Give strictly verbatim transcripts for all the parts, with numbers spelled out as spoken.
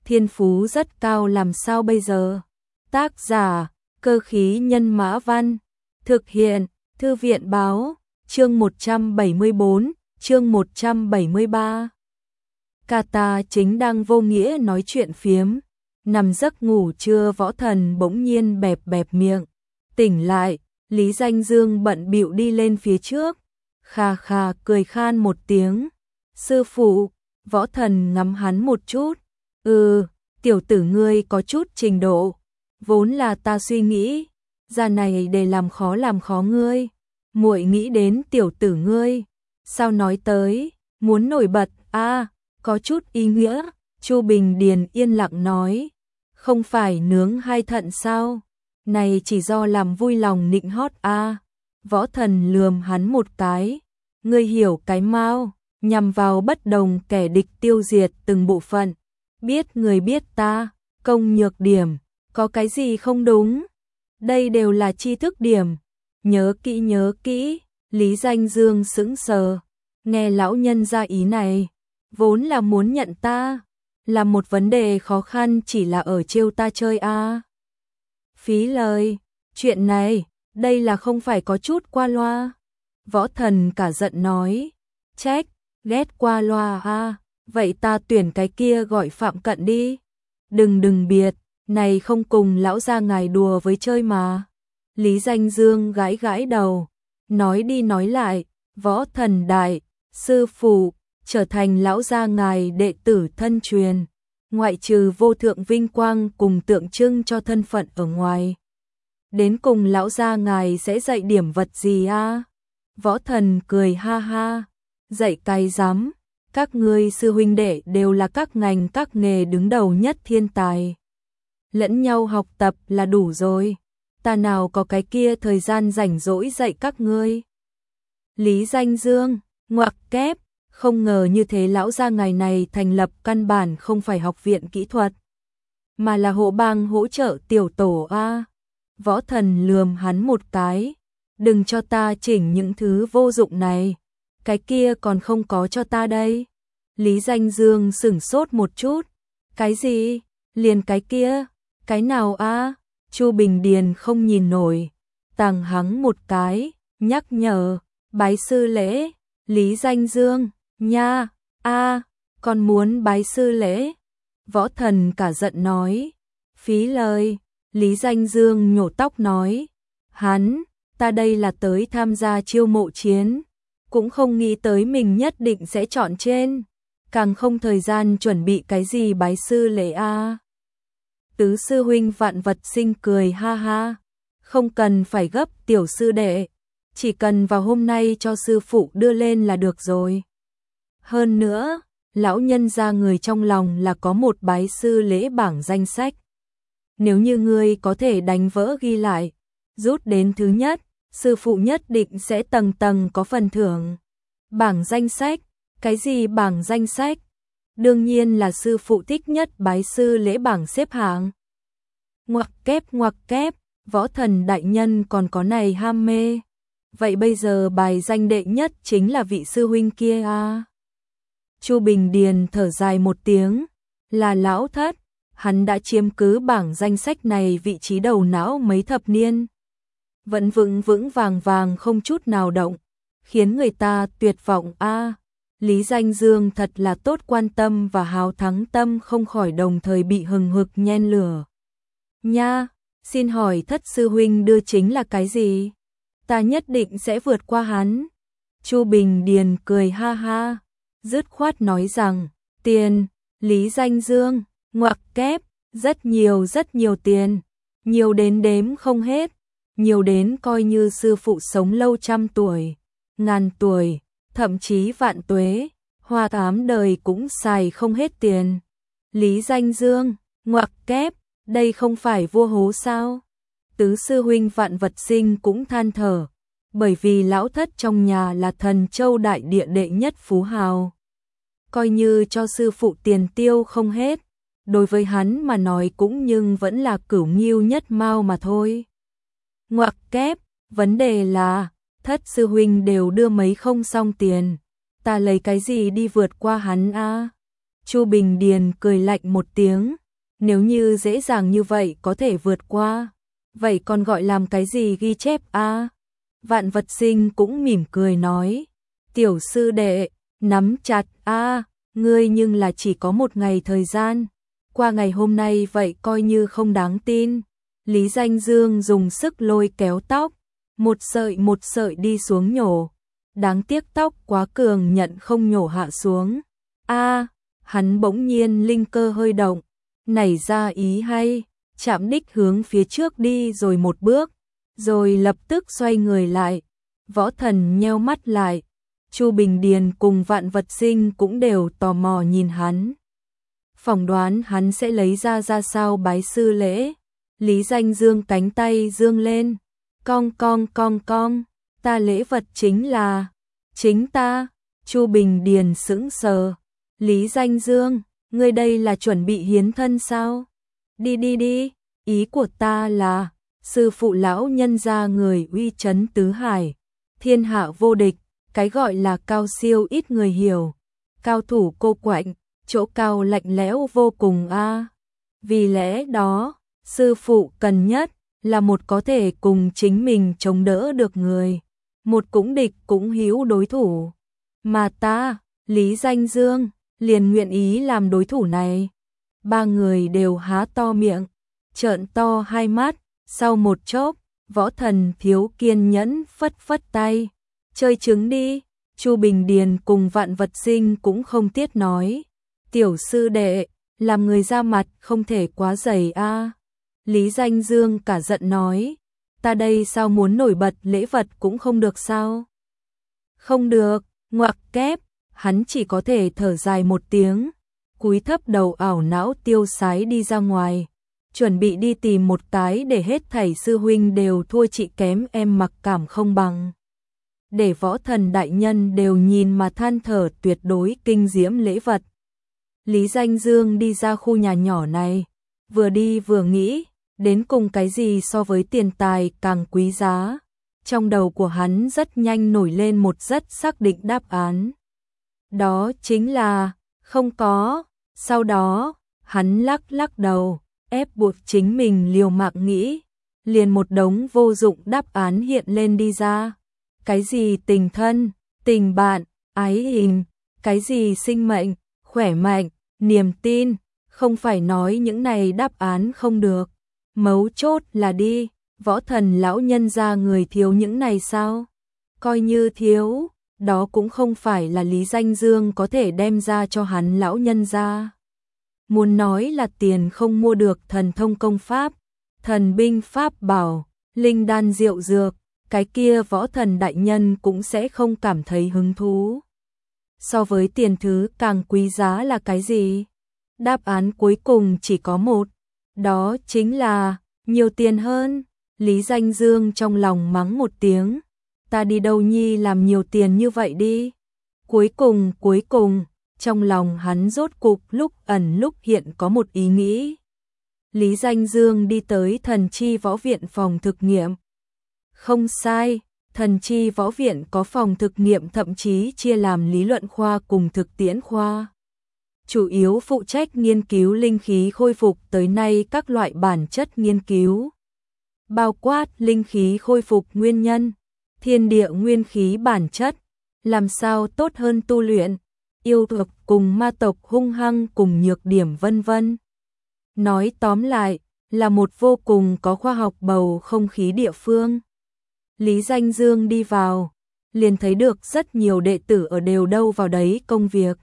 thiên phú rất cao làm sao bây giờ? Tác giả, Cơ khí nhân mã văn, thực hiện, Thư viện báo, chương một trăm bảy mươi bốn, chương một trăm bảy mươi ba. Kata chính đang vô nghĩa nói chuyện phiếm, nằm giấc ngủ trưa Võ Thần bỗng nhiên bẹp bẹp miệng, tỉnh lại, Lý Danh Dương bận bịu đi lên phía trước, kha kha cười khan một tiếng, sư phụ. Võ Thần ngắm hắn một chút, ừ, tiểu tử ngươi có chút trình độ, vốn là ta suy nghĩ, ra này để làm khó làm khó ngươi, muội nghĩ đến tiểu tử ngươi, sao nói tới, muốn nổi bật, a à, có chút ý nghĩa, Chu Bình Điền yên lặng nói, không phải nướng hai thận sao, này chỉ do làm vui lòng nịnh hót a à. Võ Thần lườm hắn một cái, ngươi hiểu cái mau, nhằm vào bất đồng kẻ địch tiêu diệt từng bộ phận, biết người biết ta, công nhược điểm, có cái gì không đúng, đây đều là tri thức điểm, nhớ kỹ nhớ kỹ. Lý Danh Dương sững sờ, nghe lão nhân ra ý này, vốn là muốn nhận ta, là một vấn đề khó khăn chỉ là ở trêu ta chơi a. À. Phí lời, chuyện này, đây là không phải có chút qua loa. Võ Thần cả giận nói, trách, ghét qua loa a, à. Vậy ta tuyển cái kia gọi Phạm Cận đi. Đừng đừng biệt, này không cùng lão gia ngài đùa với chơi mà. Lý Danh Dương gãi gãi đầu, nói đi nói lại, Võ Thần đại, sư phụ, trở thành lão gia ngài đệ tử thân truyền, ngoại trừ vô thượng vinh quang cùng tượng trưng cho thân phận ở ngoài. Đến cùng lão gia ngài sẽ dạy điểm vật gì a? À? Võ Thần cười ha ha, dạy cái rắm, các ngươi sư huynh đệ đều là các ngành các nghề đứng đầu nhất thiên tài. Lẫn nhau học tập là đủ rồi, ta nào có cái kia thời gian rảnh rỗi dạy các ngươi. Lý Danh Dương, ngoặc kép, không ngờ như thế lão gia ngài này thành lập căn bản không phải học viện kỹ thuật, mà là hộ bang hỗ trợ tiểu tổ a. À. Võ Thần lườm hắn một cái, đừng cho ta chỉnh những thứ vô dụng này, cái kia còn không có cho ta đây. Lý Danh Dương sửng sốt một chút, cái gì, liền cái kia, cái nào a? À? Chu Bình Điền không nhìn nổi, tàng hắng một cái, nhắc nhở, bái sư lễ. Lý Danh Dương, nha, a, à, còn muốn bái sư lễ. Võ Thần cả giận nói, phí lời. Lý Danh Dương nhổ tóc nói, hắn, ta đây là tới tham gia chiêu mộ chiến, cũng không nghĩ tới mình nhất định sẽ chọn trên, càng không thời gian chuẩn bị cái gì bái sư lễ a. À. Tứ sư huynh Vạn Vật Sinh cười ha ha, không cần phải gấp tiểu sư đệ, chỉ cần vào hôm nay cho sư phụ đưa lên là được rồi. Hơn nữa, lão nhân gia người trong lòng là có một bái sư lễ bảng danh sách. Nếu như ngươi có thể đánh vỡ ghi lại, rút đến thứ nhất, sư phụ nhất định sẽ tầng tầng có phần thưởng. Bảng danh sách, cái gì bảng danh sách? Đương nhiên là sư phụ thích nhất bái sư lễ bảng xếp hạng. Ngoặc kép ngoặc kép, Võ Thần đại nhân còn có này ham mê. Vậy bây giờ bài danh đệ nhất chính là vị sư huynh kia à? Chu Bình Điền thở dài một tiếng, là lão thất, hắn đã chiếm cứ bảng danh sách này vị trí đầu não mấy thập niên. Vẫn vững vững vàng vàng không chút nào động, khiến người ta tuyệt vọng a. À. Lý Danh Dương thật là tốt quan tâm và hào thắng tâm không khỏi đồng thời bị hừng hực nhen lửa. Nha, xin hỏi thất sư huynh đưa chính là cái gì? Ta nhất định sẽ vượt qua hắn. Chu Bình Điền cười ha ha, dứt khoát nói rằng, tiền. Lý Danh Dương, ngoặc kép, rất nhiều rất nhiều tiền, nhiều đến đếm không hết, nhiều đến coi như sư phụ sống lâu trăm tuổi, ngàn tuổi, thậm chí vạn tuế, hoa tám đời cũng xài không hết tiền. Lý Danh Dương, ngoặc kép, đây không phải vua hố sao? Tứ sư huynh Vạn Vật Sinh cũng than thở, bởi vì lão thất trong nhà là Thần Châu đại địa đệ nhất phú hào. Coi như cho sư phụ tiền tiêu không hết, đối với hắn mà nói cũng nhưng vẫn là cửu nghiêu nhất mao mà thôi. Ngoặc kép, vấn đề là, thất sư huynh đều đưa mấy không xong tiền, ta lấy cái gì đi vượt qua hắn a? À? Chu Bình Điền cười lạnh một tiếng, nếu như dễ dàng như vậy có thể vượt qua, vậy còn gọi làm cái gì ghi chép a? À? Vạn Vật Sinh cũng mỉm cười nói, tiểu sư đệ, nắm chặt a, à, ngươi nhưng là chỉ có một ngày thời gian, qua ngày hôm nay vậy coi như không đáng tin. Lý Danh Dương dùng sức lôi kéo tóc, một sợi một sợi đi xuống nhổ, đáng tiếc tóc quá cường nhận không nhổ hạ xuống. A, à, hắn bỗng nhiên linh cơ hơi động, nảy ra ý hay, chạm đích hướng phía trước đi rồi một bước, rồi lập tức xoay người lại. Võ Thần nheo mắt lại, Chu Bình Điền cùng Vạn Vật Sinh cũng đều tò mò nhìn hắn. Phỏng đoán hắn sẽ lấy ra ra sao bái sư lễ. Lý Danh Dương cánh tay dương lên, cong cong cong cong, ta lễ vật chính là, chính ta. Chu Bình Điền sững sờ, Lý Danh Dương, ngươi đây là chuẩn bị hiến thân sao? Đi đi đi, ý của ta là, sư phụ lão nhân gia người uy chấn tứ hải, thiên hạ vô địch, cái gọi là cao siêu ít người hiểu, cao thủ cô quạnh, chỗ cao lạnh lẽo vô cùng a. À. Vì lẽ đó, sư phụ cần nhất là một có thể cùng chính mình chống đỡ được người, một cũng địch cũng hữu đối thủ, mà ta, Lý Danh Dương, liền nguyện ý làm đối thủ này. Ba người đều há to miệng, trợn to hai mắt, sau một chốc, Võ Thần thiếu kiên nhẫn phất phất tay, chơi trứng đi. Chu Bình Điền cùng Vạn Vật Sinh cũng không tiết nói, tiểu sư đệ, làm người ra mặt không thể quá dày a. À. Lý Danh Dương cả giận nói, ta đây sao muốn nổi bật lễ vật cũng không được sao? Không được, ngoặc kép, hắn chỉ có thể thở dài một tiếng, cúi thấp đầu ảo não tiêu sái đi ra ngoài, chuẩn bị đi tìm một cái để hết thảy sư huynh đều thua chị kém em mặc cảm không bằng. Để Võ Thần đại nhân đều nhìn mà than thở tuyệt đối kinh diễm lễ vật. Lý Danh Dương đi ra khu nhà nhỏ này, vừa đi vừa nghĩ, đến cùng cái gì so với tiền tài càng quý giá. Trong đầu của hắn rất nhanh nổi lên một rất xác định đáp án. Đó chính là, không có. Sau đó, hắn lắc lắc đầu, ép buộc chính mình liều mạng nghĩ, liền một đống vô dụng đáp án hiện lên đi ra. Cái gì tình thân, tình bạn, ái hình, cái gì sinh mệnh, khỏe mạnh, niềm tin, không phải nói những này đáp án không được. Mấu chốt là đi, Võ Thần lão nhân gia người thiếu những này sao? Coi như thiếu, đó cũng không phải là Lý Danh Dương có thể đem ra cho hắn lão nhân gia. Muốn nói là tiền không mua được thần thông công pháp, thần binh pháp bảo, linh đan diệu dược, cái kia Võ Thần đại nhân cũng sẽ không cảm thấy hứng thú. So với tiền thứ càng quý giá là cái gì? Đáp án cuối cùng chỉ có một, đó chính là nhiều tiền hơn. Lý Danh Dương trong lòng mắng một tiếng, ta đi đâu nhi làm nhiều tiền như vậy đi. Cuối cùng, cuối cùng, trong lòng hắn rốt cục lúc ẩn lúc hiện có một ý nghĩ. Lý Danh Dương đi tới Thần Chi Võ Viện phòng thực nghiệm. Không sai, Thần Chi Võ Viện có phòng thực nghiệm thậm chí chia làm lý luận khoa cùng thực tiễn khoa. Chủ yếu phụ trách nghiên cứu linh khí khôi phục tới nay các loại bản chất nghiên cứu. Bao quát linh khí khôi phục nguyên nhân, thiên địa nguyên khí bản chất, làm sao tốt hơn tu luyện, yêu tộc cùng ma tộc hung hăng cùng nhược điểm vân vân. Nói tóm lại, là một vô cùng có khoa học bầu không khí địa phương. Lý Danh Dương đi vào, liền thấy được rất nhiều đệ tử ở đều đâu vào đấy công việc.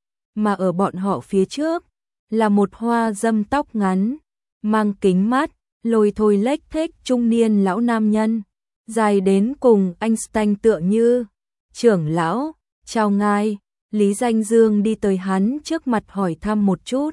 Mà ở bọn họ phía trước, là một hoa dâm tóc ngắn, mang kính mát, lôi thôi lếch thếch trung niên lão nam nhân, dài đến cùng Einstein tựa như. Trưởng lão, chào ngài. Lý Danh Dương đi tới hắn trước mặt hỏi thăm một chút.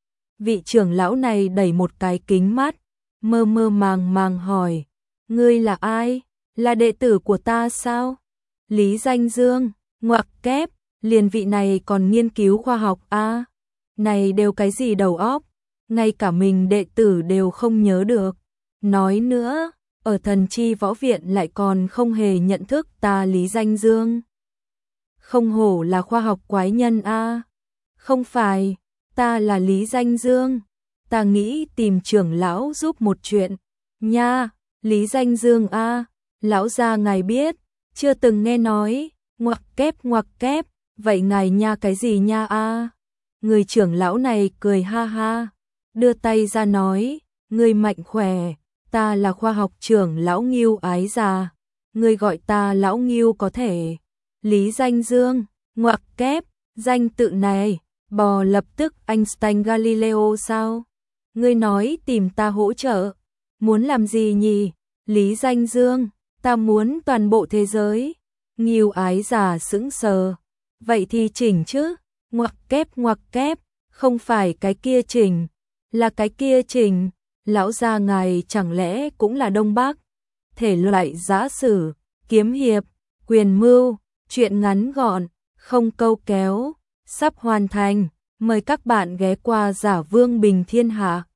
Vị trưởng lão này đẩy một cái kính mát, mơ mơ màng màng hỏi, ngươi là ai? Là đệ tử của ta sao? Lý Danh Dương, ngoặc kép, liền vị này còn nghiên cứu khoa học a, à? Này đều cái gì đầu óc, ngay cả mình đệ tử đều không nhớ được. Nói nữa, ở Thần Chi Võ Viện lại còn không hề nhận thức ta Lý Danh Dương. Không hổ là khoa học quái nhân a. À? Không phải, ta là Lý Danh Dương. Ta nghĩ tìm trưởng lão giúp một chuyện. Nha, Lý Danh Dương a, lão gia ngài biết, chưa từng nghe nói, ngoặc kép ngoặc kép, vậy ngài nha cái gì nha a? Người trưởng lão này cười ha ha, đưa tay ra nói, người mạnh khỏe, ta là khoa học trưởng lão Ngưu ái già, người gọi ta lão Ngưu có thể. Lý Danh Dương, ngoặc kép, danh tự này, bò lập tức Einstein Galileo sao? Ngươi nói tìm ta hỗ trợ, muốn làm gì nhỉ? Lý Danh Dương, ta muốn toàn bộ thế giới. Ngưu ái già sững sờ, vậy thì chỉnh chứ, ngoặc kép ngoặc kép, không phải cái kia chỉnh, là cái kia chỉnh, lão gia ngài chẳng lẽ cũng là Đông Bắc? Thể loại giã sử, kiếm hiệp, quyền mưu, truyện ngắn gọn, không câu kéo, sắp hoàn thành, mời các bạn ghé qua Giả Vương Bình Thiên Hạ.